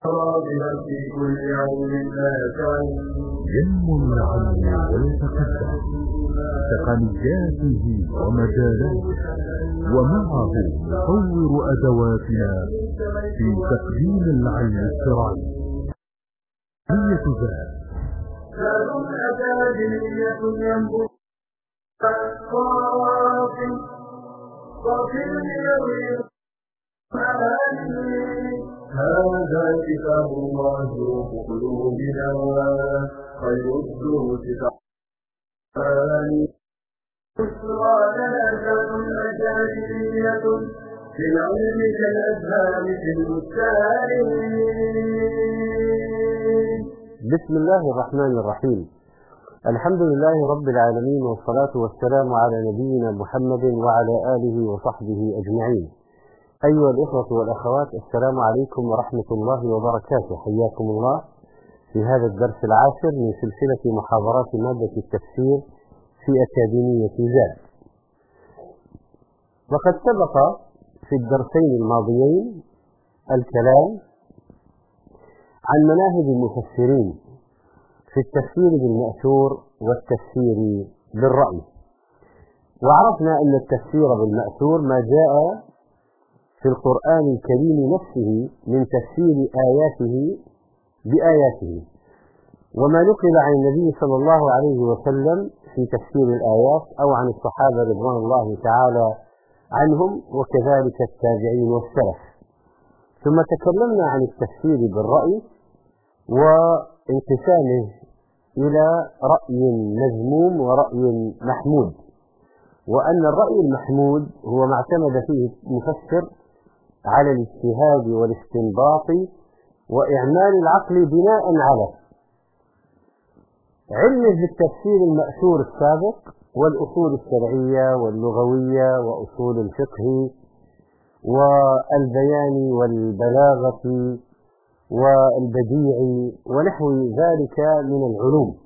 في كل يوم ينمو العلم ويتقدم تقنياته ومجالاته، ومعه نطور أدواتنا في تقديم العلم الشرعي. هي ذات أكاديمية ينبغي صافي اليوم هذا كتاب الله روح قلوبنا خير الدروس تعالي بشرى لنا ذات أكاديمية في العلم كالأزهار في البستان. بسم الله الرحمن الرحيم. الحمد لله رب العالمين، والصلاة والسلام على نبينا محمد وعلى آله وصحبه أجمعين. أيها الإخوة والأخوات، السلام عليكم ورحمة الله وبركاته. حياكم الله في هذا الدرس العاشر من سلسلة محاضرات مادة التفسير في أكاديمية زاد. وقد سبق في الدرسين الماضيين الكلام عن مناهج المفسرين في التفسير بالمأثور والتفسير بالرأي، وعرفنا أن التفسير بالمأثور ما جاء في القرآن الكريم نفسه من تفسير آياته بآياته، وما نقل عن النبي صلى الله عليه وسلم في تفسير الآيات أو عن الصحابة رضوان الله تعالى عنهم، وكذلك التابعين والسلف. ثم تكلمنا عن التفسير بالرأي وانقسامه إلى رأي مذموم ورأي محمود، وأن الرأي المحمود هو ما اعتمد فيه المفسر على الاجتهاد والاستنباط وإعمال العقل بناء على علمه بالتفسير المأثور السابق والأصول الشرعية واللغوية وأصول الفقه والبيان والبلاغة والبديع ونحو ذلك من العلوم.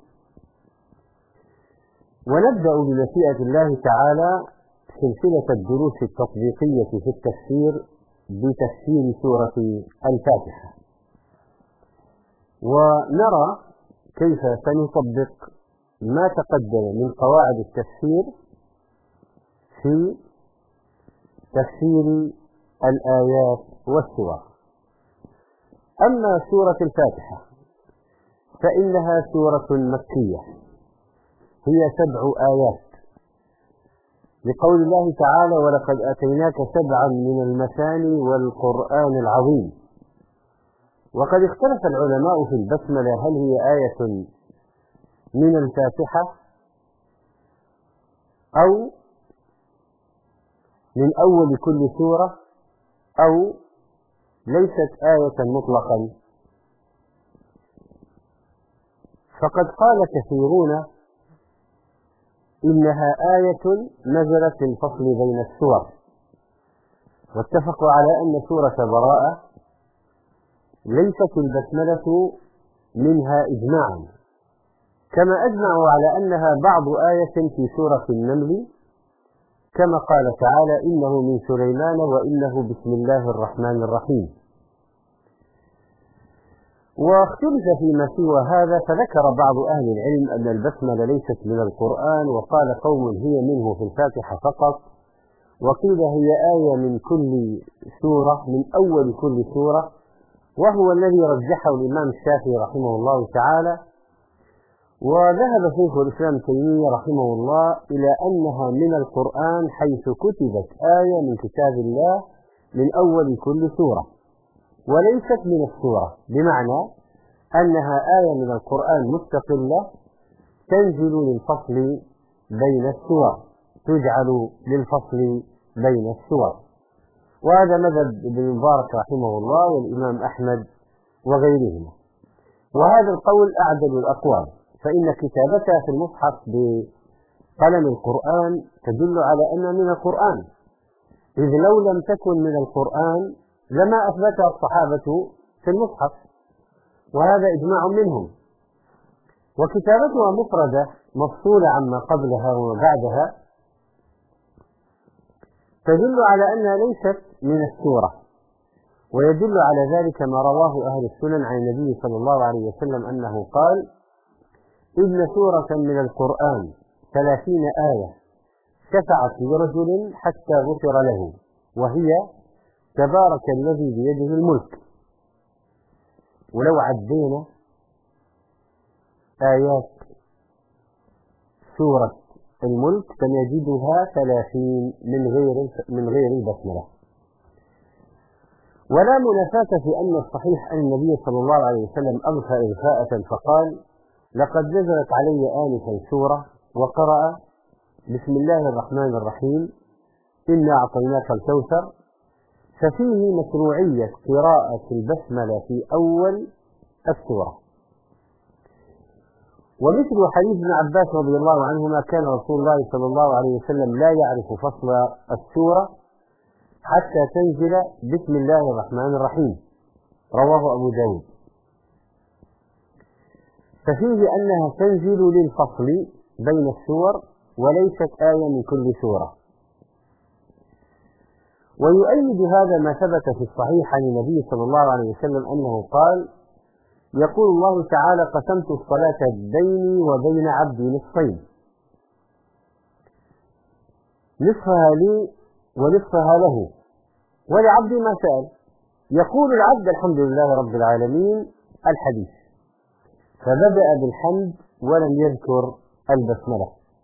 ونبدأ بمشيئة الله تعالى سلسلة الدروس التطبيقية في التفسير بتفسير سورة الفاتحة، ونرى كيف سنطبق ما تقدم من قواعد التفسير في تفسير الآيات والسور. أما سورة الفاتحة فإنها سورة مكية، هي 7 آيات، لقول الله تعالى: ولقد أتيناك 7 من المثاني والقرآن العظيم. وقد اختلف العلماء في البسملة، هل هي آية من الفاتحة أو من أول كل سورة أو ليست آية مطلقا. فقد قال كثيرون إنها آية نزلت في الفصل بين السور، واتفقوا على أن سورة براءة ليست البسملة منها إجماعا، كما أجمعوا على أنها بعض آية في سورة النمل، كما قال تعالى: إنه من سليمان وإنه بسم الله الرحمن الرحيم. واختلف فيما سوى هذا، فذكر بعض أهل العلم أن البسملة ليست من القرآن، وقال قوم هي منه في الفاتحة فقط، وقيل هي آية من كل سورة، من أول كل سورة، وهو الذي رجحه الإمام الشافعي رحمه الله تعالى. وذهب شيخ الإسلام تيمية رحمه الله إلى أنها من القرآن، حيث كتبت آية من كتاب الله من أول كل سورة، وليست من السورة، بمعنى أنها آية من القرآن مستقلة تنزل للفصل بين السور، تجعل للفصل بين السور. وهذا مذهب ابن المبارك رحمه الله والإمام أحمد وغيرهما، وهذا القول أعدل الأقوال، فإن كتابتها في المصحف بقلم القرآن تدل على أنها من القرآن، إذ لو لم تكن من القرآن لما أثبتها الصحابة في المصحف، وهذا إجماع منهم. وكتابتها مفردة مفصولة عما قبلها وبعدها تدل على أنها ليست من السورة، ويدل على ذلك ما رواه أهل السنن عن النبي صلى الله عليه وسلم أنه قال: إن سورة من القرآن 30 آية شفعت لرجل حتى غفر له، وهي تبارك الذي بيده الملك. ولو عدينا آيات سورة الملك سنجدها 30 من غير البسملة. ولا منافاة في أن الصحيح أن النبي صلى الله عليه وسلم أغفى إغفاءة فقال: لقد نزلت علي آنفا سورة وقرأ بسم الله الرحمن الرحيم إنا أعطيناك الكوثر، ففيه مشروعية قراءة البسملة في أول السورة. ومثل حديث ابن عباس رضي الله عنهما كان رسول الله صلى الله عليه وسلم لا يعرف فصل السورة حتى تنزل بسم الله الرحمن الرحيم، رواه أبو داود. ففيه أنها تنزل للفصل بين السور وليست آية من كل سورة. ويؤيد هذا ما ثبت في الصحيح عن النبي صلى الله عليه وسلم أنه قال: يقول الله تعالى: قسمت الصلاة بيني وبين عبدي نصفين، نصفها لي ونصفها له، ولعبدي ما سأل. يقول العبد: الحمد لله رب العالمين، الحديث. فبدأ بالحمد ولم يذكر البسملة.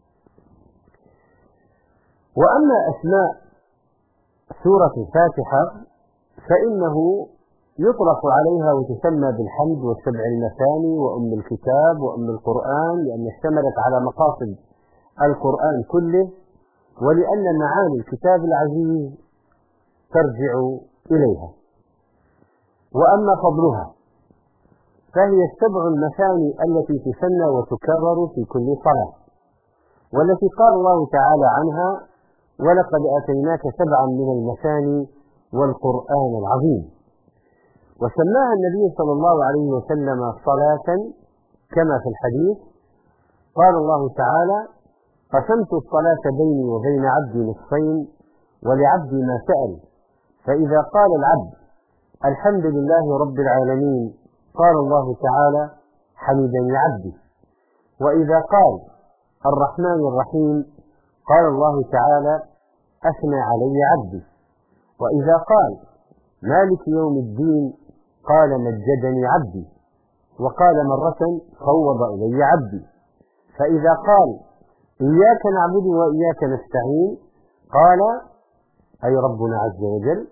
وأما أسماء سورة الفاتحة فإنه يطلق عليها وتسمى بالحمد والسبع المثاني وأم الكتاب وأم القرآن، لأن اشتملت على مقاصد القرآن كله، ولأن معاني الكتاب العزيز ترجع إليها. وأما فضلها فهي السبع المثاني التي تسمى وتكرر في كل صلاة، والتي قال الله تعالى عنها: ولقد آتيناك سبعا من المثاني والقرآن العظيم. وسماها النبي صلى الله عليه وسلم صلاة كما في الحديث. قال الله تعالى: قسمت الصلاة بيني وبين عبدي نصفين ولعبدي ما سأل، فإذا قال العبد الحمد لله رب العالمين قال الله تعالى: حمدني عبدي. وإذا قال الرحمن الرحيم قال الله تعالى: أثنى علي عبدي. وإذا قال مالك يوم الدين قال: مجدني عبدي. وقال مرة: فوض إلي عبدي. فإذا قال إياك نعبد وإياك نستعين قال: أي ربنا عز وجل: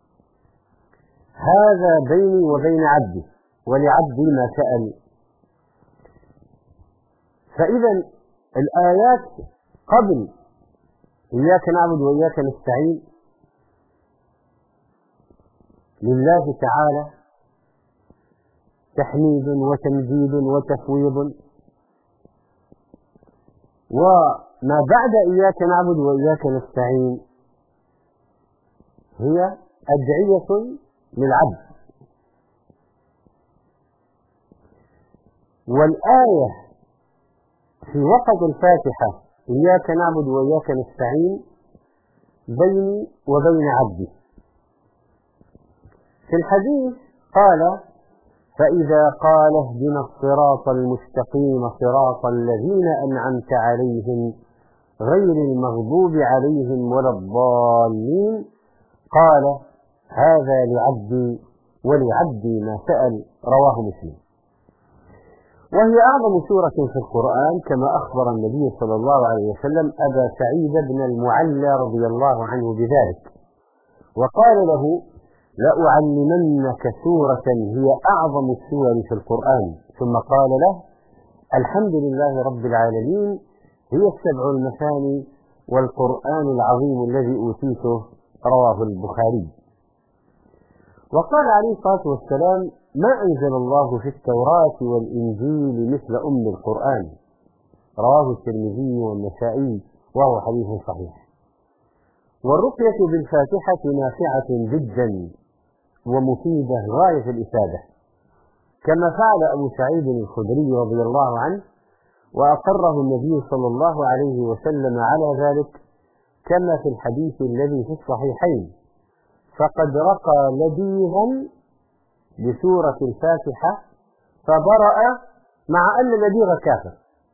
هذا بيني وبين عبدي ولعبدي ما سأل. فإذا الآيات قبل إياك نعبد وإياك نستعين لله تعالى تحميد وتمجيد وتفويض، وما بعد إياك نعبد وإياك نستعين هي أدعية للعبد. والآية في وسط الفاتحة إياك نعبد وإياك نستعين بيني وبين عبدي. في الحديث قال: فإذا قال اهدنا الصراط المستقيم صراط الذين أنعمت عليهم غير المغضوب عليهم ولا الضالين قال: هذا لعبدي ولعبدي ما سأل، رواه مسلم. وهي أعظم سورة في القرآن كما أخبر النبي صلى الله عليه وسلم أبا سعيد بن المعلى رضي الله عنه بذلك، وقال له: لأعلمنك سورة هي أعظم السور في القرآن. ثم قال له: الحمد لله رب العالمين هي السبع المثاني والقرآن العظيم الذي أوتيته، رواه البخاري. وقال عليه الصلاة والسلام: ما أنزل الله في التوراة والإنجيل مثل أم القرآن، رواه الترمذي والنسائي وهو حديث صحيح. والرقية بالفاتحة نافعة جدا ومفيدة غاية الإفادة، كما فعل أبو سعيد الخدري رضي الله عنه، وأقره النبي صلى الله عليه وسلم على ذلك، كما في الحديث الذي في الصحيحين: فقد رقى لديغا بسورة الفاتحة فبرأ مع أن لديغ كافر.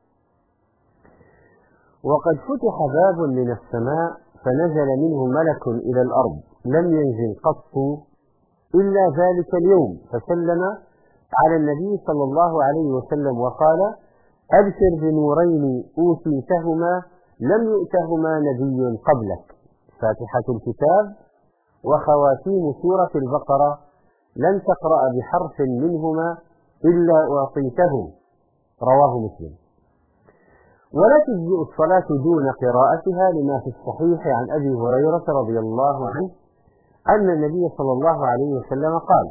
وقد فتح باب من السماء فنزل منه ملك إلى الأرض لم ينزل قط إلا ذلك اليوم، فسلم على النبي صلى الله عليه وسلم وقال: أبشر بنورين أوتيتهما لم يؤتهما نبي قبلك، فاتحة الكتاب وخواتيم سورة البقرة، لن تقرأ بحرف منهما إلا أعطيته. رواه مسلم. ولا تجزئ الصلاة دون قراءتها لما في الصحيح عن أبي هريرة رضي الله عنه أن النبي صلى الله عليه وسلم قال: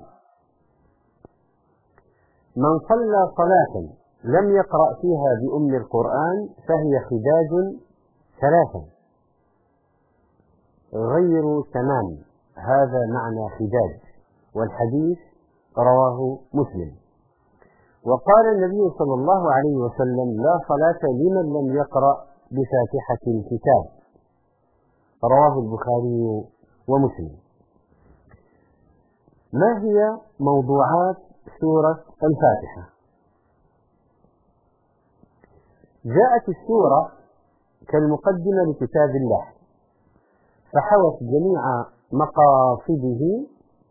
من صلى صلاة لم يقرأ فيها بأم القرآن فهي خداج ثلاثا غير تمام. هذا معنى خداج، والحديث رواه مسلم. وقال النبي صلى الله عليه وسلم: لا صلاة لمن لم يقرأ بفاتحة الكتاب. رواه البخاري ومسلم. ما هي موضوعات سورة الفاتحة؟ جاءت السورة كالمقدمة لكتاب الله، فحوت جميع مقاصده،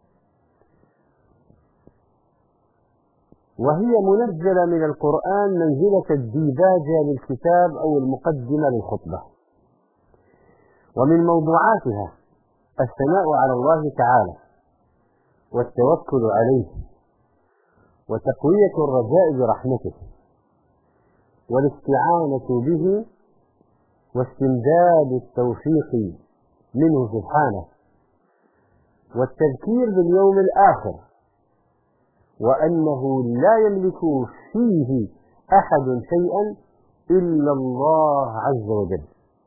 وهي منزلة من القرآن منزلة الديباجة للكتاب أو المقدمة للخطبة. ومن موضوعاتها الثناء على الله تعالى والتوكل عليه وتقوية الرجاء برحمته والاستعانة به واستمداد التوفيق منه سبحانه والتذكير باليوم الآخر، وأنه لا يملك فيه أحد شيئا إلا الله عز وجل.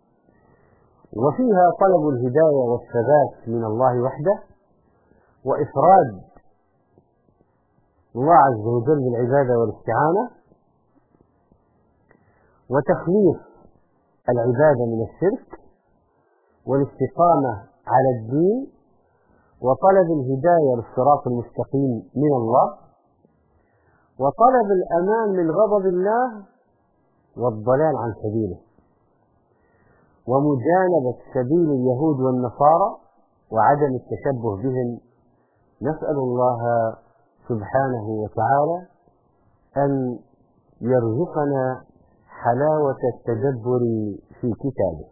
وفيها طلب الهداية والثبات من الله وحده، وإفراد الله عز وجل بالعبادة والاستعانة، وتخليص العبادة من الشرك، والاستقامة على الدين، وطلب الهداية للصراط المستقيم من الله، وطلب الأمان من غضب الله والضلال عن سبيله، ومجانبة سبيل اليهود والنصارى وعدم التشبه بهم. نسأل الله سبحانه وتعالى أن يرزقنا حلاوة التدبر في كتابه.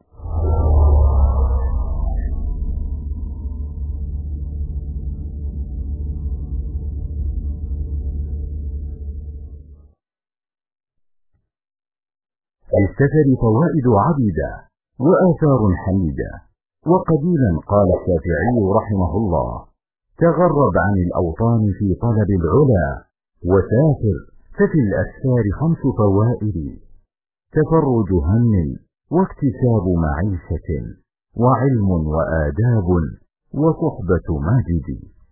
للسفر فوائد عديدة وآثار حميدة. وقديما قال الشافعي رحمه الله: تغرب عن الأوطان في طلب العلا وسافر، ففي الأسفار 5 فوائد: تفرج هم واكتساب معيشة وعلم وآداب وصحبة ماجد.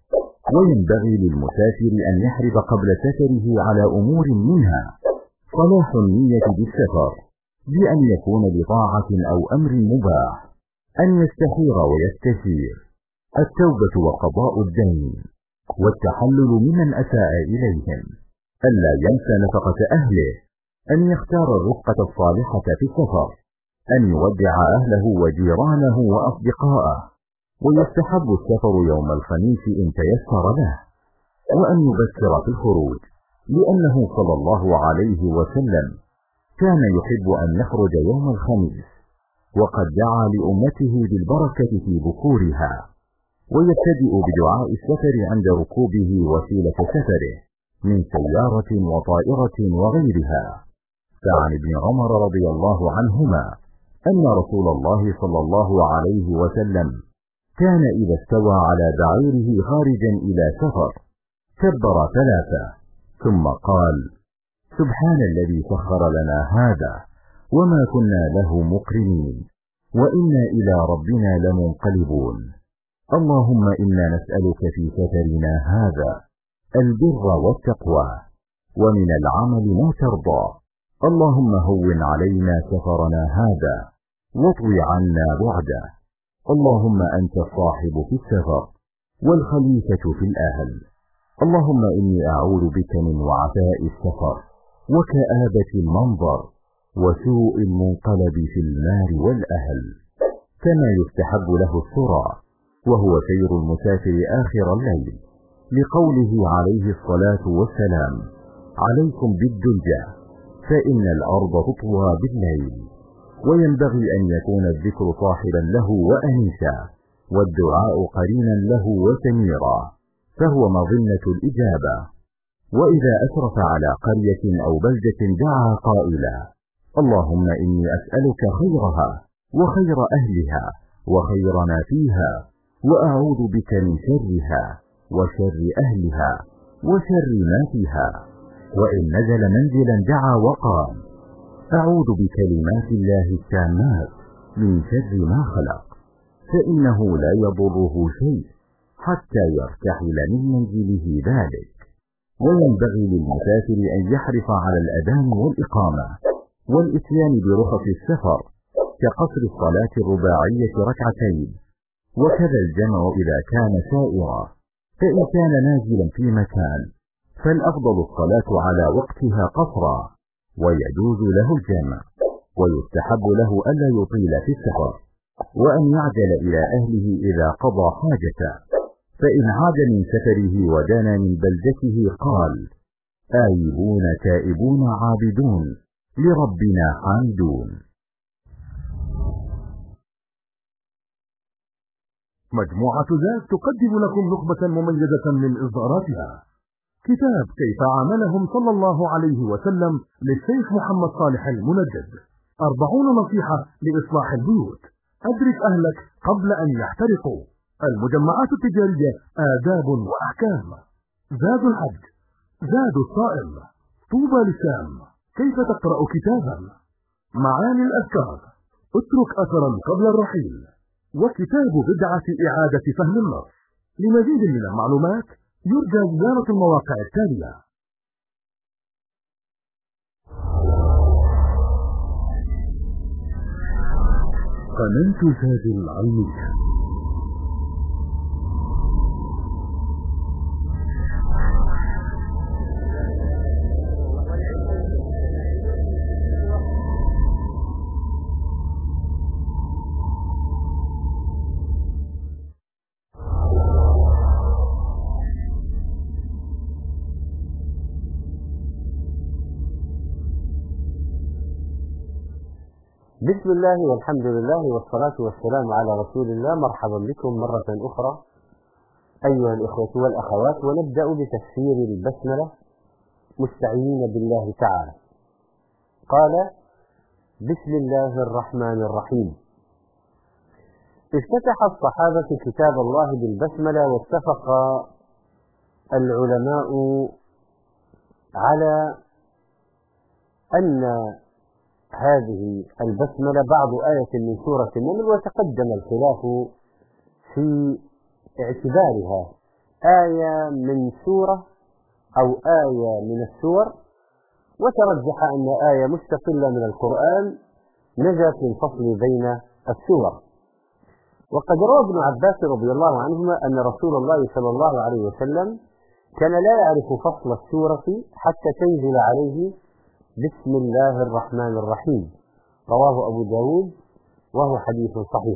وينبغي للمسافر أن يحرص قبل سفره على أمور منها صلاح النية بالسفر بأن يكون لطاعة أو أمر مباح، أن يستخير ويستشير، التوبة وقضاء الدين، والتحلل ممن أساء إليهم، ألا ينسى نفقة أهله، أن يختار الرفقة الصالحة في السفر، أن يودع أهله وجيرانه وأصدقاءه. ويستحب السفر يوم الخميس إن تيسر له، وأن يبكر في الخروج، لأنه صلى الله عليه وسلم كان يحب أن يخرج يوم الخميس، وقد دعا لأمته بالبركة في بكورها. ويبتدئ بدعاء السفر عند ركوبه وسيلة سفره من سيارة وطائرة وغيرها. فعن ابن عمر رضي الله عنهما أن رسول الله صلى الله عليه وسلم كان إذا استوى على بعيره خارجا إلى سفر كبر 3 ثم قال: سبحان الذي سخر لنا هذا وما كنا له مقرنين وإنا إلى ربنا لمنقلبون. اللهم إنا نسألك في سفرنا هذا البر والتقوى، ومن العمل ما ترضى. اللهم هون علينا سفرنا هذا واطوي عنا بعده. اللهم أنت الصاحب في السفر والخليفة في الأهل. اللهم إني أعوذ بك من وعثاء السفر وكآبة المنظر وسوء المنقلب في المال والأهل. كما يستحب له السرى وهو سير المسافر آخر الليل، لقوله عليه الصلاة والسلام: عليكم بالدلجة فإن الأرض تطوى بالليل. وينبغي أن يكون الذكر صاحبا له وأنيسا، والدعاء قرينا له وسميرا، فهو مظنة الإجابة. وإذا أشرف على قرية أو بلدة دعا قائلا: اللهم إني أسألك خيرها وخير أهلها وخير ما فيها، وأعوذ بك من شرها وشر أهلها وشر ما فيها. وإن نزل منزلا دعا وقال: أعوذ بكلمات الله التامات من شر ما خلق، فإنه لا يضره شيء حتى يرتحل من منزله ذلك. وينبغي للمسافر أن يحرص على الأذان والإقامة والإتيان برخص السفر، كقصر الصلاة الرباعية ركعتين، وكذا الجمع إذا كان سائرا. فإن كان نازلا في مكان فالأفضل الصلاة على وقتها قصرا، ويجوز له الجمع، ويستحب له ألا يطيل في السفر، وأن يعجل إلى أهله إذا قضى حاجته. فإن عاد من سفره ودنا من بلدته قال: آيبون تائبون عابدون لربنا حامدون. مجموعة زاد تقدم لكم نخبة مميزة من إصداراتها. كتاب كيف عاملهم صلى الله عليه وسلم للشيخ محمد صالح المنجد، 40 نصيحة لإصلاح البيوت، أدرك أهلك قبل أن يحترقوا، المجمعات التجارية آداب وأحكام، زاد الحج، زاد الصائم، طوبى للشام، كيف تقرأ كتابا، معاني الأذكار، اترك أثرا قبل الرحيل، وكتاب بدعة إعادة فهم النص. لمزيد من المعلومات يرجى زيارة المواقع التالية: قناة زاد العلمية. بسم الله والحمد لله والصلاة والسلام على رسول الله. مرحبا بكم مرة أخرى أيها الإخوة والأخوات، ونبدأ بتفسير البسملة مستعينين بالله تعالى. قال: بسم الله الرحمن الرحيم. افتتح الصحابة كتاب الله بالبسملة، واتفق العلماء على أن هذه البسملة بعض آية من سورة النمل، وتقدم الخلاف في اعتبارها آية من سورة أو آية من السور، وترجح أن آية مستقلة من القرآن نجت للفصل بين السور. وقد روى ابن عباس رضي الله عنهما أن رسول الله صلى الله عليه وسلم كان لا يعرف فصل السورة حتى تنزل عليه بسم الله الرحمن الرحيم، رواه أبو داود وهو حديث صحيح.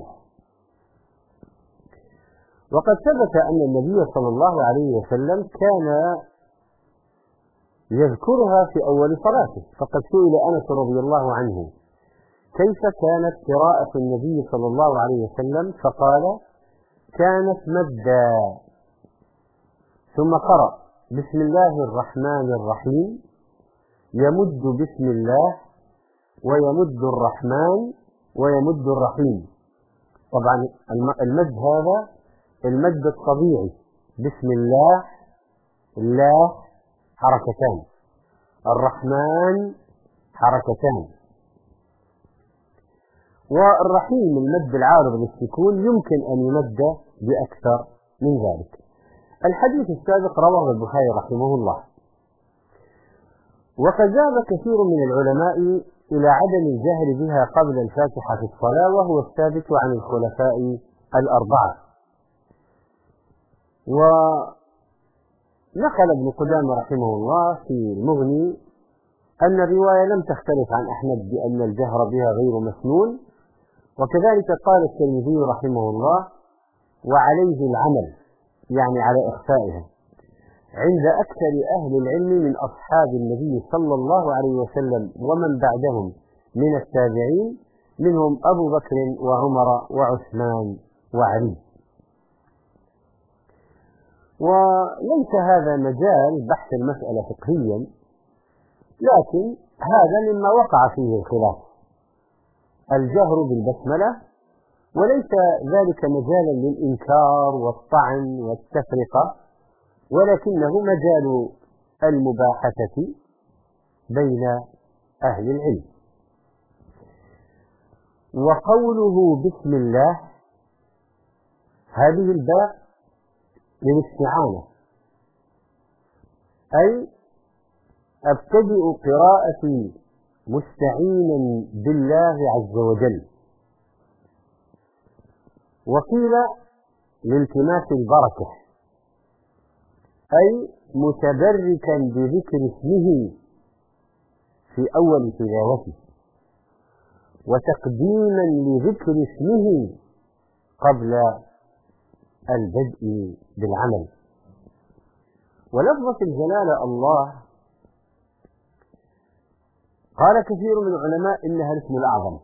وقد ثبت أن النبي صلى الله عليه وسلم كان يذكرها في أول صلاته، فقد سئل أنس رضي الله عنه كيف كانت قراءة النبي صلى الله عليه وسلم، فقال: كانت مدا، ثم قرأ بسم الله الرحمن الرحيم، يمد بسم الله ويمد الرحمن ويمد الرحيم. طبعا المد هذا المد الطبيعي، بسم الله، الله حركتان، الرحمن حركتان، والرحيم المد العارض للسكون يمكن أن يمد بأكثر من ذلك. الحديث السابق رواه البخاري رحمه الله. وقد ذهب كثير من العلماء إلى عدم الجهر بها قبل الفاتحة في الصلاة، وهو الثابت عن الخلفاء الأربعة. ونقل ابن قدامة رحمه الله في المغني أن الرواية لم تختلف عن أحمد بأن الجهر بها غير مسنون، وكذلك قال الترمذي رحمه الله وعليه العمل، يعني على إخفائها، عند أكثر أهل العلم من أصحاب النبي صلى الله عليه وسلم ومن بعدهم من التابعين، منهم أبو بكر وعمر وعثمان وعلي. وليس هذا مجال بحث المسألة فقهيا، لكن هذا مما وقع فيه الخلاف، الجهر بالبسملة، وليس ذلك مجالا للإنكار والطعن والتفرقة، ولكنه مجال المباحثة بين أهل العلم. وقوله بسم الله، هذه الباء للاستعانة، أي أبتدئ قراءتي مستعينا بالله عز وجل. وقيل لالتماس البركة، أي متبركا بذكر اسمه في أول تلاوته، وتقديما لذكر اسمه قبل البدء بالعمل. ولفظة الجلالة الله قال كثير من العلماء إنها الاسم الأعظم،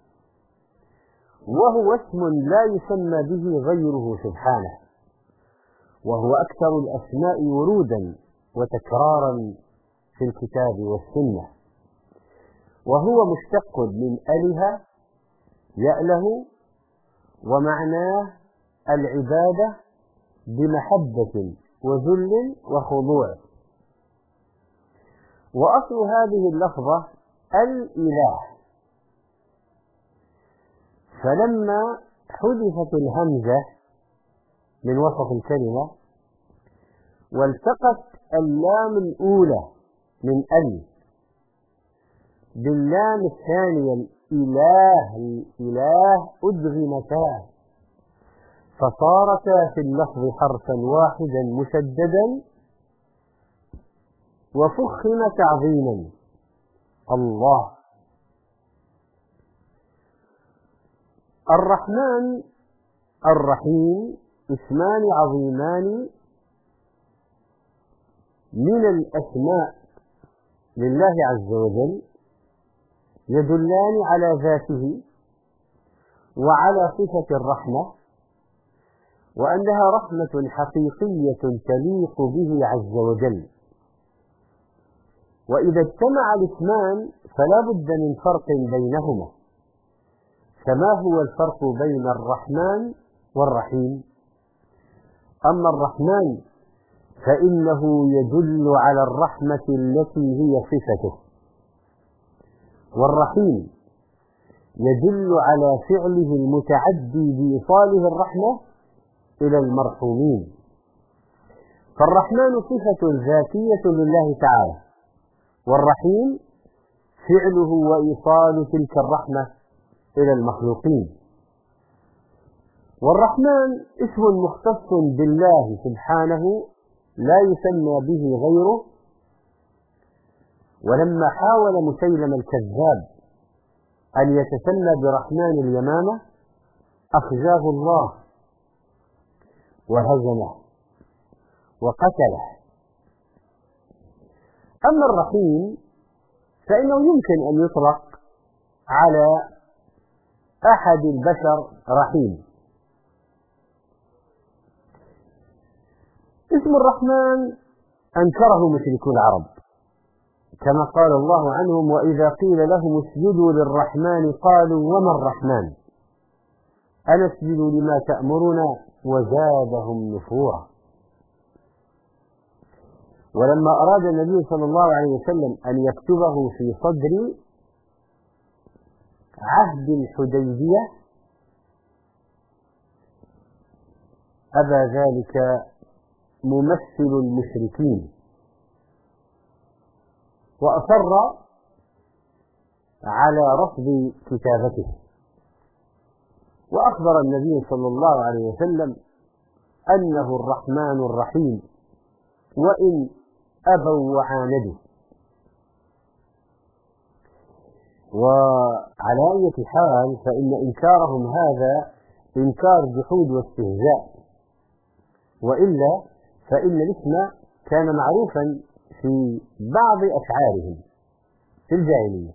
وهو اسم لا يسمى به غيره سبحانه، وهو أكثر الأسماء ورودا وتكرارا في الكتاب والسنة، وهو مشتق من أله يأله، ومعناه العبادة بمحبة وذل وخضوع. وأصل هذه اللفظة الإله، فلما حذفت الهمزة من وسط الكلمة والتقت اللام الأولى من باللام الثانية الإله أدغمتا، فصارتا في اللفظ حرفا واحدا مشددا وفخم تعظيما، الله. الرحمن الرحيم اسمان عظيمان من الأسماء لله عز وجل، يدلان على ذاته وعلى صفة الرحمة، وأنها رحمة حقيقية تليق به عز وجل. وإذا اجتمع الاسمان فلا بد من فرق بينهما، فما هو الفرق بين الرحمن والرحيم؟ أما الرحمن فإنه يدل على الرحمة التي هي صفته، والرحيم يدل على فعله المتعدي بإيصاله الرحمة إلى المرحومين. فالرحمن صفة ذاتية لله تعالى، والرحيم فعله وإيصال تلك الرحمة إلى المخلوقين. والرحمن اسم مختص بالله سبحانه لا يسمى به غيره. ولما حاول مسيلم الكذاب أن يتسمى برحمن اليمامة أخزاه الله وهزمه وقتله. أما الرحيم فإنه يمكن أن يطلق على أحد البشر رحيم. اسم الرحمن أنكره مشركو العرب، كما قال الله عنهم: وإذا قيل لهم اسجدوا للرحمن قالوا وما الرحمن أنسجد لما تأمرنا وزادهم نفورا. ولما أراد النبي صلى الله عليه وسلم أن يكتبه في صدر عهد الحديبية أبى ذلك ممثل المشركين، وأصر على رفض كتابته. وأخبر النبي صلى الله عليه وسلم أنه الرحمن الرحيم وإن أبوا وعاندوا. وعلى أي حال فإن إنكارهم هذا إنكار جحود واستهزاء، وإلا فإن الاسم كان معروفا في بعض أشعارهم في الجاهلية.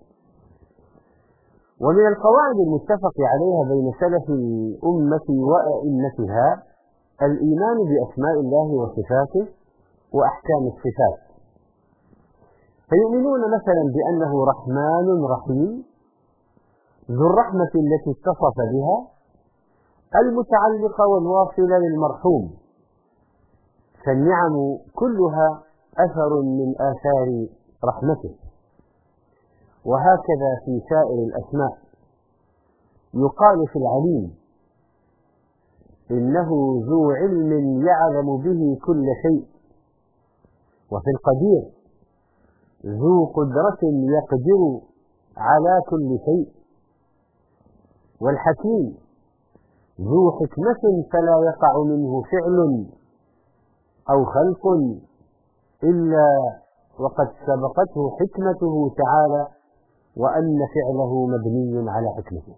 ومن القواعد المتفق عليها بين سلف الأمة وأئمتها الإيمان بأسماء الله وصفاته وأحكام الصفات، فيؤمنون مثلا بأنه رحمن رحيم ذو الرحمة التي اتصف بها المتعلقة والواصلة للمرحوم، فالنعم كلها أثر من آثار رحمته. وهكذا في سائر الأسماء، يقال في العليم إنه ذو علم يعلم به كل شيء، وفي القدير ذو قدرة يقدر على كل شيء، والحكيم ذو حكمة فلا يقع منه فعل أو خلق إلا وقد سبقته حكمته تعالى، وأن فعله مبني على حكمته.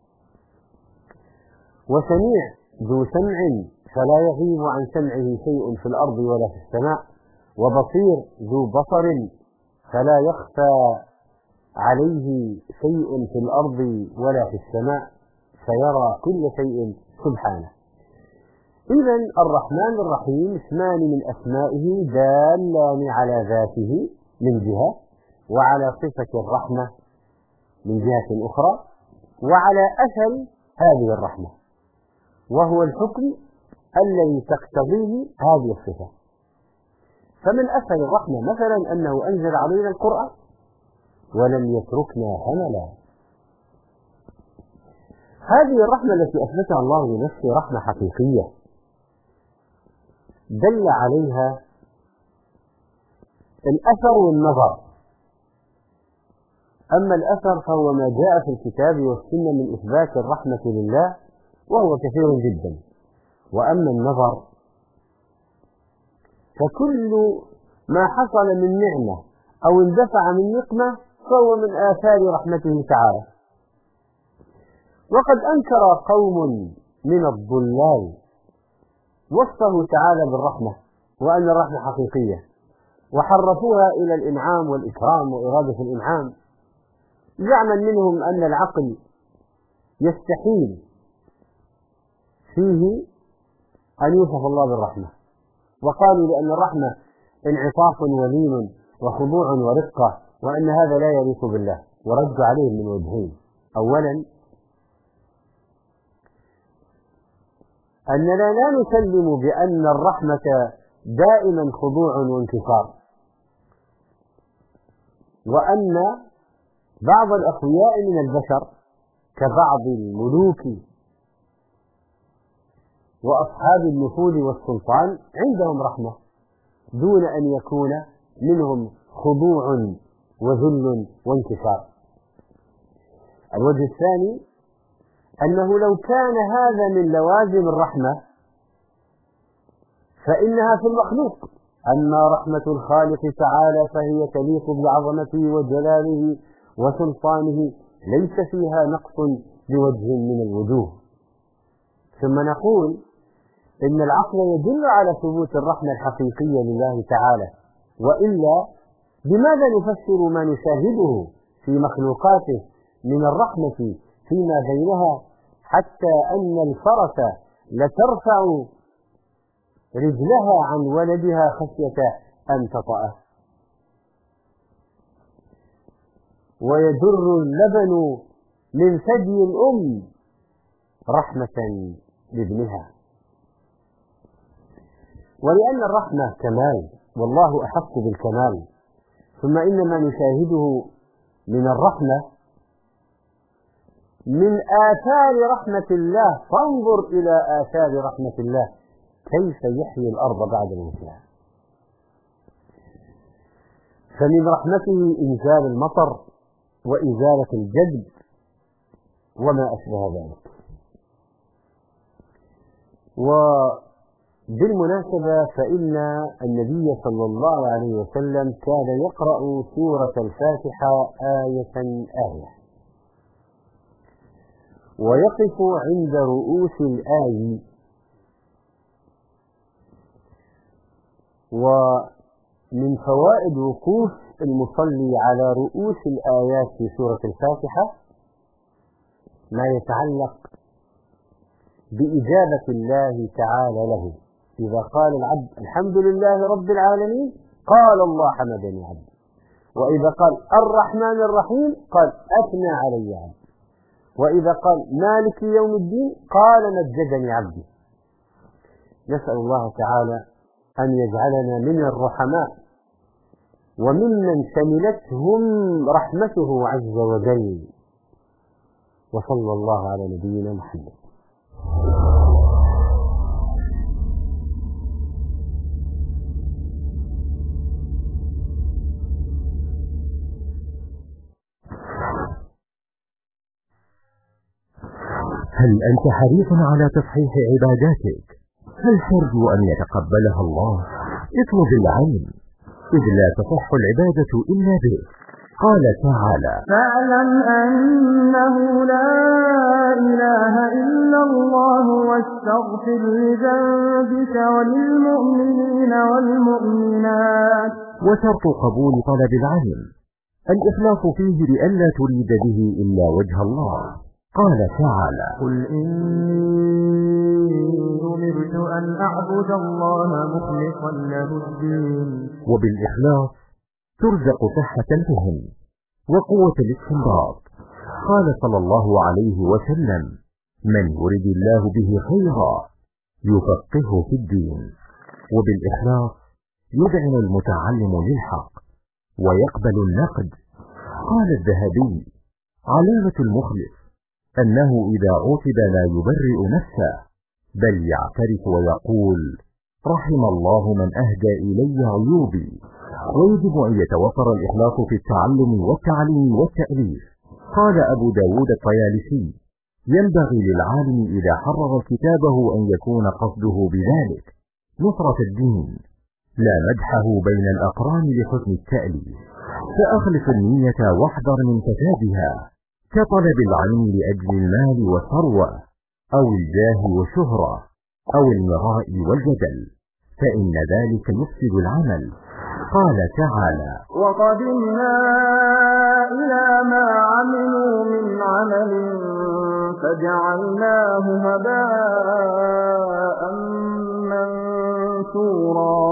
وسميع ذو سمع فلا يغيب عن سمعه شيء في الأرض ولا في السماء، وبصير ذو بصر فلا يخفى عليه شيء في الأرض ولا في السماء، فيرى كل شيء سبحانه. إذن الرحمن الرحيم اسمان من أسمائه دالان على ذاته من جهة، وعلى صفة الرحمة من جهة أخرى، وعلى أثر هذه الرحمة، وهو الحكم الذي تقتضيه هذه الصفة. فمن أثر الرحمة مثلا أنه أنزل علينا القرآن ولم يتركنا هملا. هذه الرحمة التي أثبتها الله لنفسه رحمة حقيقية دل عليها الأثر والنظر. أما الأثر فهو ما جاء في الكتاب والسنة من إثبات الرحمة لله، وهو كثير جدا. وأما النظر فكل ما حصل من نعمة أو اندفع من نقمة فهو من آثار رحمته تعالى. وقد أنكر قوم من الضلال وصفه تعالى بالرحمة وأن الرحمة حقيقية، وحرفوها إلى الإنعام والإكرام وإرادة الإنعام، زعما منهم أن العقل يستحيل فيه أن يوصف الله بالرحمة، وقالوا لأن الرحمة انعطاف ولين وخضوع ورقة، وأن هذا لا يليق بالله. ورد عليهم من وجهين: أولا أننا لا نسلم بأن الرحمة دائما خضوع وانكسار، وأن بعض الأقوياء من البشر كبعض الملوك وأصحاب النفوذ والسلطان عندهم رحمة دون أن يكون منهم خضوع وذل وانكسار. الوجه الثاني أنه لو كان هذا من لوازم الرحمة فإنها في المخلوق. أما رحمة الخالق تعالى فهي تليق بعظمته وجلاله وسلطانه، ليس فيها نقص بوجه من الوجوه. ثم نقول إن العقل يدل على ثبوت الرحمة الحقيقية لله تعالى، وإلا بماذا نفسر ما نشاهده في مخلوقاته من الرحمة فيما بينها، حتى أن الفرس لترفع رجلها عن ولدها خشية أن تطأه، ويدر اللبن من ثدي الأم رحمة لابنها. ولأن الرحمة كمال والله أحق بالكمال، ثم إن ما نشاهده من الرحمة من آثار رحمة الله. فانظر إلى آثار رحمة الله كيف يحيي الأرض بعد موتها. فمن رحمته إنزال المطر وإزالة الجدب وما أشبه ذلك. وبالمناسبة فإن النبي صلى الله عليه وسلم كان يقرأ سورة الفاتحة آية آية، ويقف عند رؤوس الآي. ومن فوائد وقوف المصلي على رؤوس الآيات في سورة الفاتحة ما يتعلق بإجابة الله تعالى له. إذا قال العبد الحمد لله رب العالمين قال الله حمدني عبدي، وإذا قال الرحمن الرحيم قال أثنى علي عبدي، وإذا قال مالك يوم الدين قال مجدني عبدي. نسأل الله تعالى أن يجعلنا من الرحماء وممن شملتهم رحمته عز وجل. وصلى الله على نبينا محمد. هل أنت حريص على تصحيح عباداتك؟ هل ترجو أن يتقبلها الله؟ اطلب العلم، إذ لا تصح العبادة إلا به. قال تعالى: فاعلم أنه لا إله إلا الله واستغفر لذنبك وللمؤمنين والمؤمنات. وشرط قبول طلب العلم الإخلاص فيه لئلا تريد به إلا وجه الله. قال تعالى: قل إني أمرت أن أعبد الله مخلصا له الدين. وبالإخلاص ترزق صحة الفهم وقوة الاستنباط. قال صلى الله عليه وسلم: من يرد الله به خيرا يفقهه في الدين. وبالإخلاص يذعن المتعلم للحق ويقبل النقد. قال الذهبي: علامة المخلص أنه إذا عوتب لا يبرئ نفسه، بل يعترف ويقول: رحم الله من أهدى إلي عيوبي. ويجب أن يتوفر الإخلاص في التعلم والتعليم والتأليف. قال أبو داود الطيالسي: ينبغي للعالم إذا حرر كتابه أن يكون قصده بذلك نصرة الدين، لا مدحه بين الأقران لحسن التأليف. فأخلص النية واحذر من فسادها، كطلب العلم لأجل المال والثروة أو الجاه والشهرة أو المراء والجدل، فإن ذلك يفسد العمل. قال تعالى: وقدمنا إلى ما عملوا من عمل فجعلناه هباء منثورا.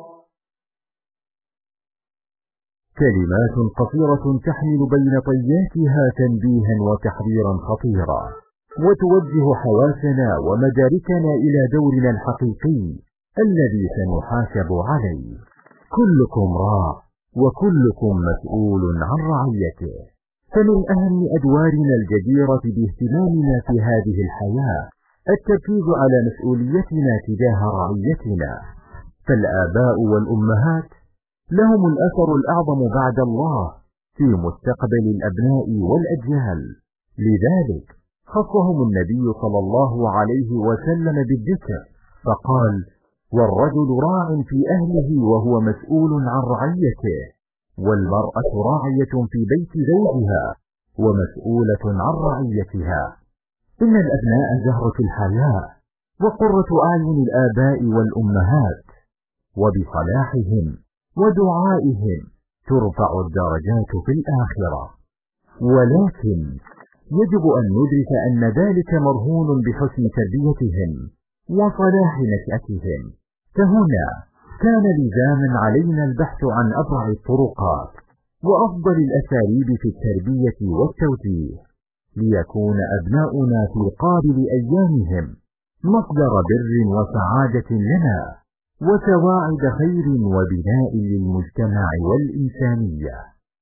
كلمات قصيرة تحمل بين طياتها تنبيها وتحذيرا خطيرا، وتوجه حواسنا ومداركنا إلى دورنا الحقيقي الذي سنحاسب عليه. كلكم راع وكلكم مسؤول عن رعيته. فمن أهم أدوارنا الجديرة باهتمامنا في هذه الحياة التركيز على مسؤوليتنا تجاه رعيتنا. فالآباء والأمهات لهم الأثر الأعظم بعد الله في مستقبل الأبناء والأجيال. لذلك خصهم النبي صلى الله عليه وسلم بالذكر فقال: والرجل راع في أهله وهو مسؤول عن رعيته، والمرأة راعية في بيت زوجها ومسؤولة عن رعيتها. إن الأبناء زهرة الحياة وقرة أعين الآباء والأمهات، وبصلاحهم ودعائهم ترفع الدرجات في الآخرة. ولكن يجب أن ندرك أن ذلك مرهون بحسن تربيتهم وصلاح نشأتهم. فهنا كان لزاما علينا البحث عن أبرع الطرقات وأفضل الأساليب في التربية والتوجيه، ليكون أبناؤنا في قابل أيامهم مصدر بر وسعادة لنا وسواعد خير وبناء للمجتمع والإنسانية.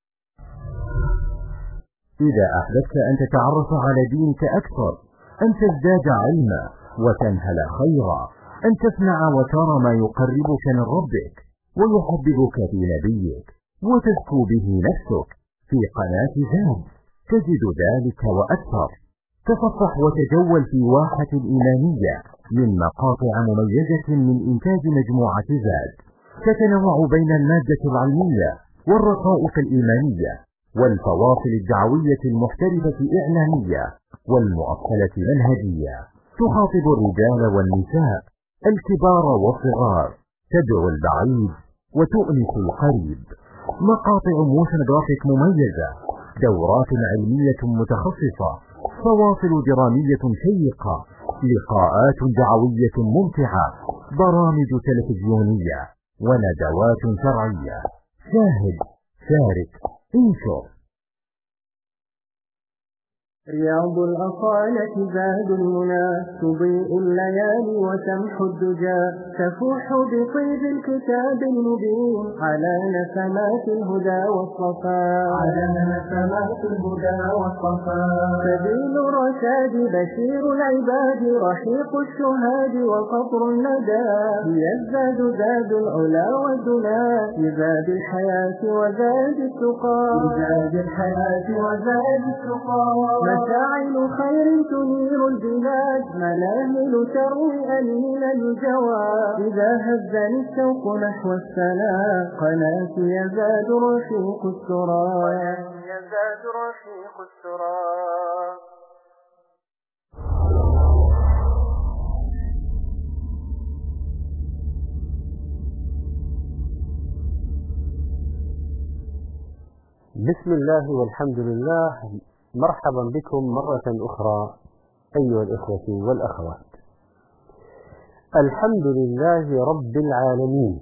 إذا أحببت أن تتعرف على دينك أكثر، أن تزداد علما وتنهل خيرا، أن تسمع وترى ما يقربك من ربك ويحببك في نبيك وتزكو به نفسك، في قناة زاد تجد ذلك وأكثر. تصفح وتجول في واحة الإيمانية من مقاطع مميزة من إنتاج مجموعة زاد، تتنوع بين المادة العلمية والرقائق الإيمانية والفواصل الدعوية المحترفة إعلامية والمؤصلة منهجية، تخاطب الرجال والنساء، الكبار والصغار، تدعو البعيد وتؤنس القريب. مقاطع موشن جرافيك مميزة، دورات علمية متخصصة، فواصل درامية شيقة، لقاءات دعوية ممتعة، برامج تلفزيونية وندوات شرعية. شاهد، شارك، انشر. رياض الأصالة زاد المنى، تضيء الليالي وتمحو الدجى، تفوح بطيب الكتاب المبين على نسمات الهدى والصفاء، سبيل الرشاد بشير العباد، رحيق الشهاد وقطر الندى، هي الزاد زاد العلا والدنا، لزاد الحياة وزاد التقى، مشاعل خير تنير البلاد، مناهل تروي أنين الجوى، إذا هزني الشوق نحو السلام، قناتي يزداد رفيق السرى. بسم الله والحمد لله. مرحبا بكم مرة أخرى أيها الإخوة والأخوات. الحمد لله رب العالمين،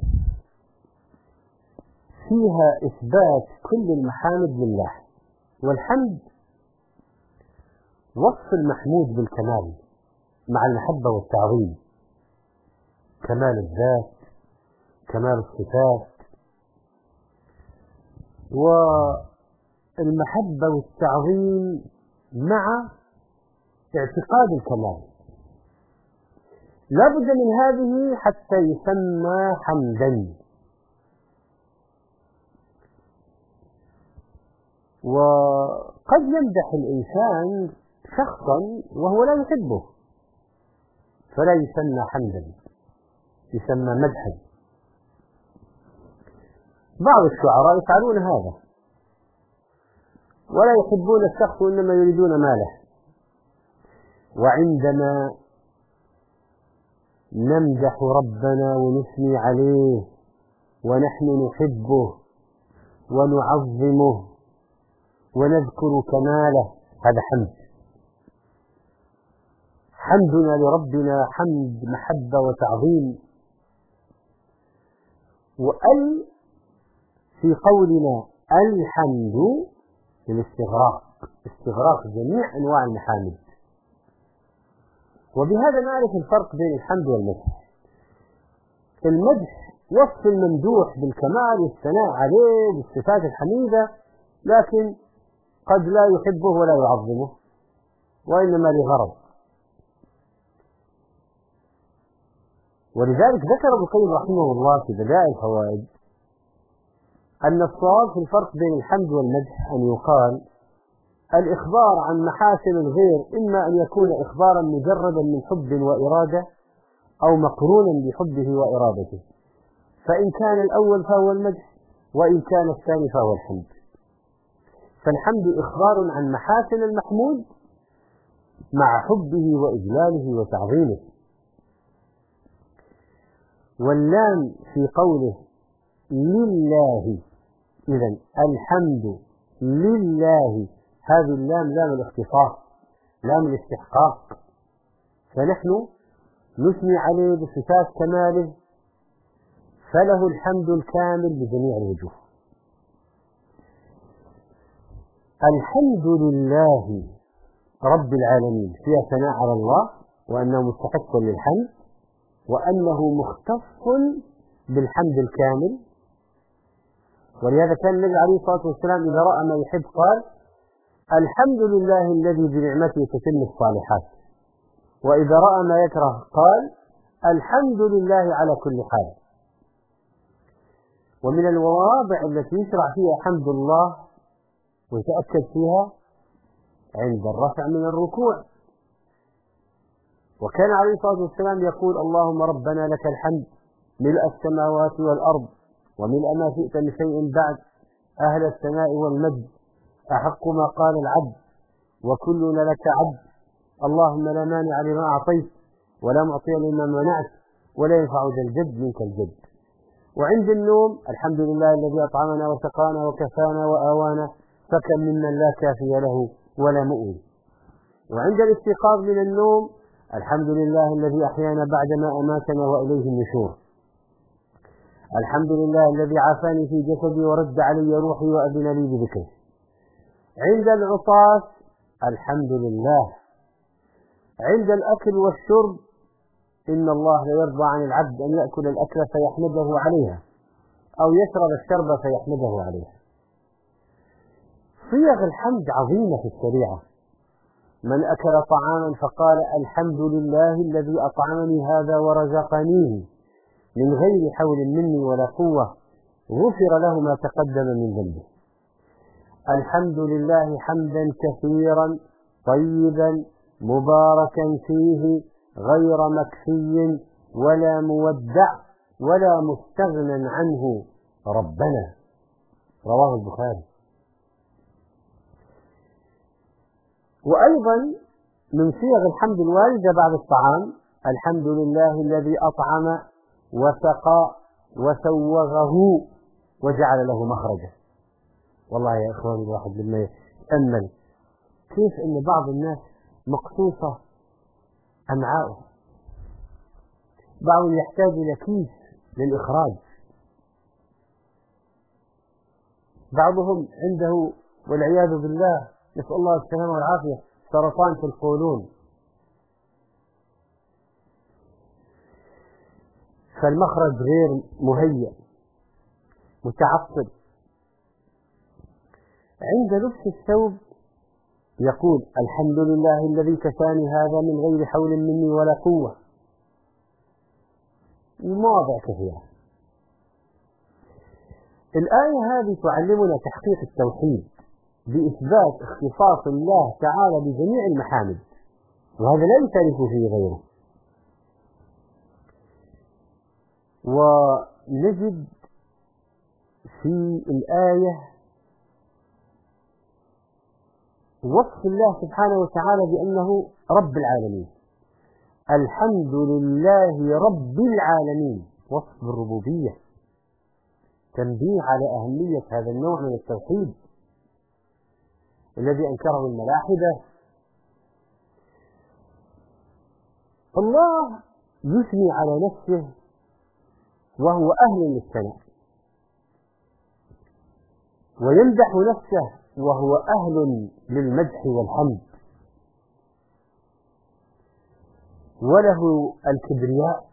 فيها إثبات كل المحامد لله، والحمد وصف المحمود بالكمال مع المحبة والتعظيم، كمال الذات، كمال الصفات، والمحبة والتعظيم مع اعتقاد الكمال. لا بد من هذه حتى يسمى حمدا. وقد يمدح الإنسان شخصا وهو لا يحبه فلا يسمى حمدا، يسمى مدحا. بعض الشعراء يفعلون هذا ولا يحبون الشخص وإنما يريدون ماله. وعندما نمدح ربنا ونثني عليه ونحن نحبه ونعظمه ونذكر كماله، هذا حمد. حمدنا لربنا حمد محبة وتعظيم. وأل في قولنا الحمد للاستغراق، استغراق جميع أنواع المحامد. وبهذا نعرف الفرق بين الحمد والمدح. المدح وصف الممدوح بالكمال والثناء عليه بالصفات الحميدة، لكن قد لا يحبه ولا يعظمه وإنما لغرض. ولذلك ذكر ابن القيم رحمه الله في بدائع الفوائد أن الصواب في الفرق بين الحمد والمدح أن يقال الإخبار عن محاسن الغير إما أن يكون إخبارا مجردا من حب وإرادة أو مقرونا بحبه وإرادته، فإن كان الأول فهو المدح وإن كان الثاني فهو الحمد. فالحمد إخبار عن محاسن المحمود مع حبه وإجلاله وتعظيمه. واللام في قوله لله، إذن الحمد لله، هذه اللام لام الاختصاص، لام الاستحقاق، فنحن نثني عليه بصفات كماله، فله الحمد الكامل بجميع الوجوه. الحمد لله رب العالمين فيها ثناء على الله وأنه مستحق للحمد وأنه مختص بالحمد الكامل. ولهذا كان النبي عليه الصلاة والسلام إذا رأى ما يحب قال الحمد لله الذي بنعمته تتم الصالحات، وإذا رأى ما يكره قال الحمد لله على كل حال. ومن المواضع التي يشرع فيها حمد الله ويتأكد فيها عند الرفع من الركوع، وكان عليه الصلاة والسلام يقول: اللهم ربنا لك الحمد ملء السماوات والأرض وملء ما شئت من شيء بعد، أهل الثناء والمجد، أحق ما قال العبد وكلنا لك عبد، اللهم لا مانع لما أعطيت ولا معطي لما منعت ولا ينفع ذا الجد منك الجد. وعند النوم: الحمد لله الذي أطعمنا وسقانا وكفانا وآوانا، فكم ممن لا كافي له ولا مؤوي. وعند الاستيقاظ من النوم: الحمد لله الذي أحيانا بعدما أماتنا وإليه النشور، الحمد لله الذي عافاني في جسدي ورد علي روحي وأذن لي بذكره. عند العطاس: الحمد لله. عند الأكل والشرب: إن الله لا يرضى عن العبد أن يأكل الأكل فيحمده عليها أو يشرب الشرب فيحمده عليها. صيغ الحمد عظيمة في الشريعة. من أكل طعاما فقال: الحمد لله الذي أطعمني هذا ورزقنيه من غير حول مني ولا قوة، غفر له ما تقدم من ذنبه. الحمد لله حمدا كثيرا طيبا مباركا فيه غير مكفي ولا مودع ولا مستغنى عنه ربنا. رواه البخاري. وأيضا من صيغ الحمد الواردة بعد الطعام: الحمد لله الذي أطعم وسقى وسوغه وجعل له مخرجا. والله يا إخواني الواحد لما يتأمل كيف أن بعض الناس مقصوصة أمعاؤه، بعضهم يحتاج إلى كيس للإخراج، بعضهم عنده والعياذ بالله نسأل الله السلامة والعافية سرطان في القولون، فالمخرج غير مهيأ متعطل. عند لبس الثوب يقول: الحمد لله الذي كساني هذا من غير حول مني ولا قوة. مواضع كثيرة. الآية هذه تعلمنا تحقيق التوحيد بإثبات اختصاص الله تعالى بجميع المحامد، وهذا لا يشارك فيه غيره. ونجد في الآية وصف الله سبحانه وتعالى بأنه رب العالمين. الحمد لله رب العالمين، وصف بالربوبية، تنبيه على أهمية هذا النوع من التوحيد الذي أنكره الملاحدة. الله يثني على نفسه وهو أهل للثناء، ويمدح نفسه وهو أهل للمدح والحمد، وله الكبرياء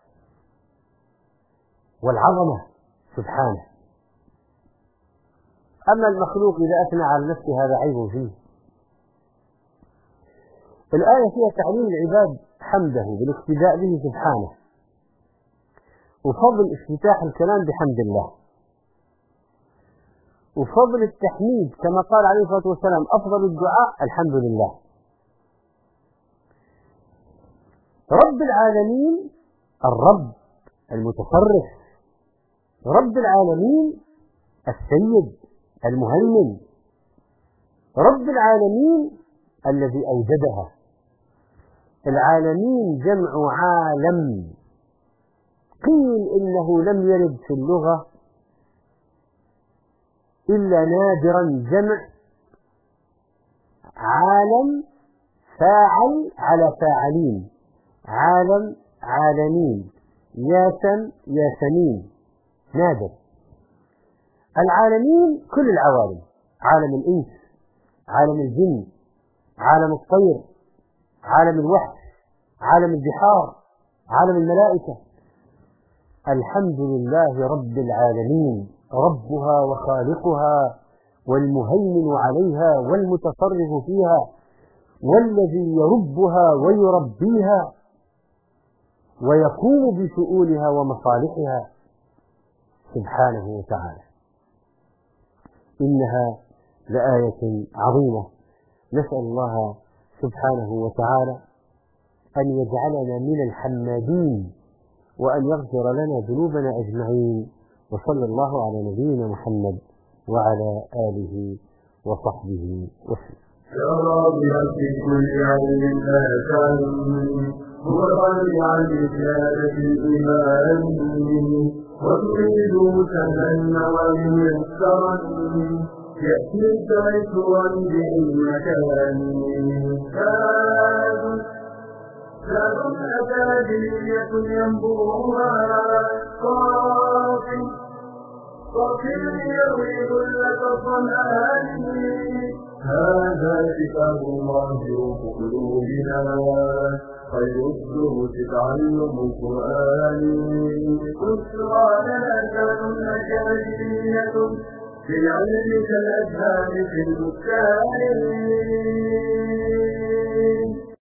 والعظمة سبحانه. أما المخلوق إذا أثنى على نفسه هذا عيب فيه. الآية فيها تعليم العباد حمده بالاقتداء به سبحانه، وفضل افتتاح الكلام بحمد الله، وفضل التحميد كما قال عليه الصلاة والسلام: أفضل الدعاء الحمد لله. رب العالمين الرب المتصرف، رب العالمين السيد المهيمن، رب العالمين الذي أوجدها. العالمين جمع عالم، قيل إنه لم يرد في اللغة إلا نادرا جمع عالم فاعل على فاعلين، عالم عالمين، ياسم ياسمين، نادر. العالمين كل العوالم: عالم الإنس، عالم الجن، عالم الطير، عالم الوحش، عالم البحار، عالم الملائكة. الحمد لله رب العالمين، ربها وخالقها والمهيمن عليها والمتصرف فيها والذي يربها ويربيها ويقوم بشؤونها ومصالحها سبحانه وتعالى. إنها لآية عظيمة. نسأل الله سبحانه وتعالى أن يجعلنا من الحمادين وأن يغفر لنا ذنوبنا أجمعين. وصلى الله على نبينا محمد وعلى آله وصحبه وسلم. يا راضيا في كل علم لا تعلم هو الغني عن زيادة الإيمان وتريد سهلا وميسرا يأتي تيسرا بإمكان زاد أكاديمية ينبوها صافي يروي ذلة الظمآن هذا كتاب الله روح قلوبنا خير الدروس تعلم القرآن بشرى لنا كان أكاديمية في العلم كالأزهار في البستان.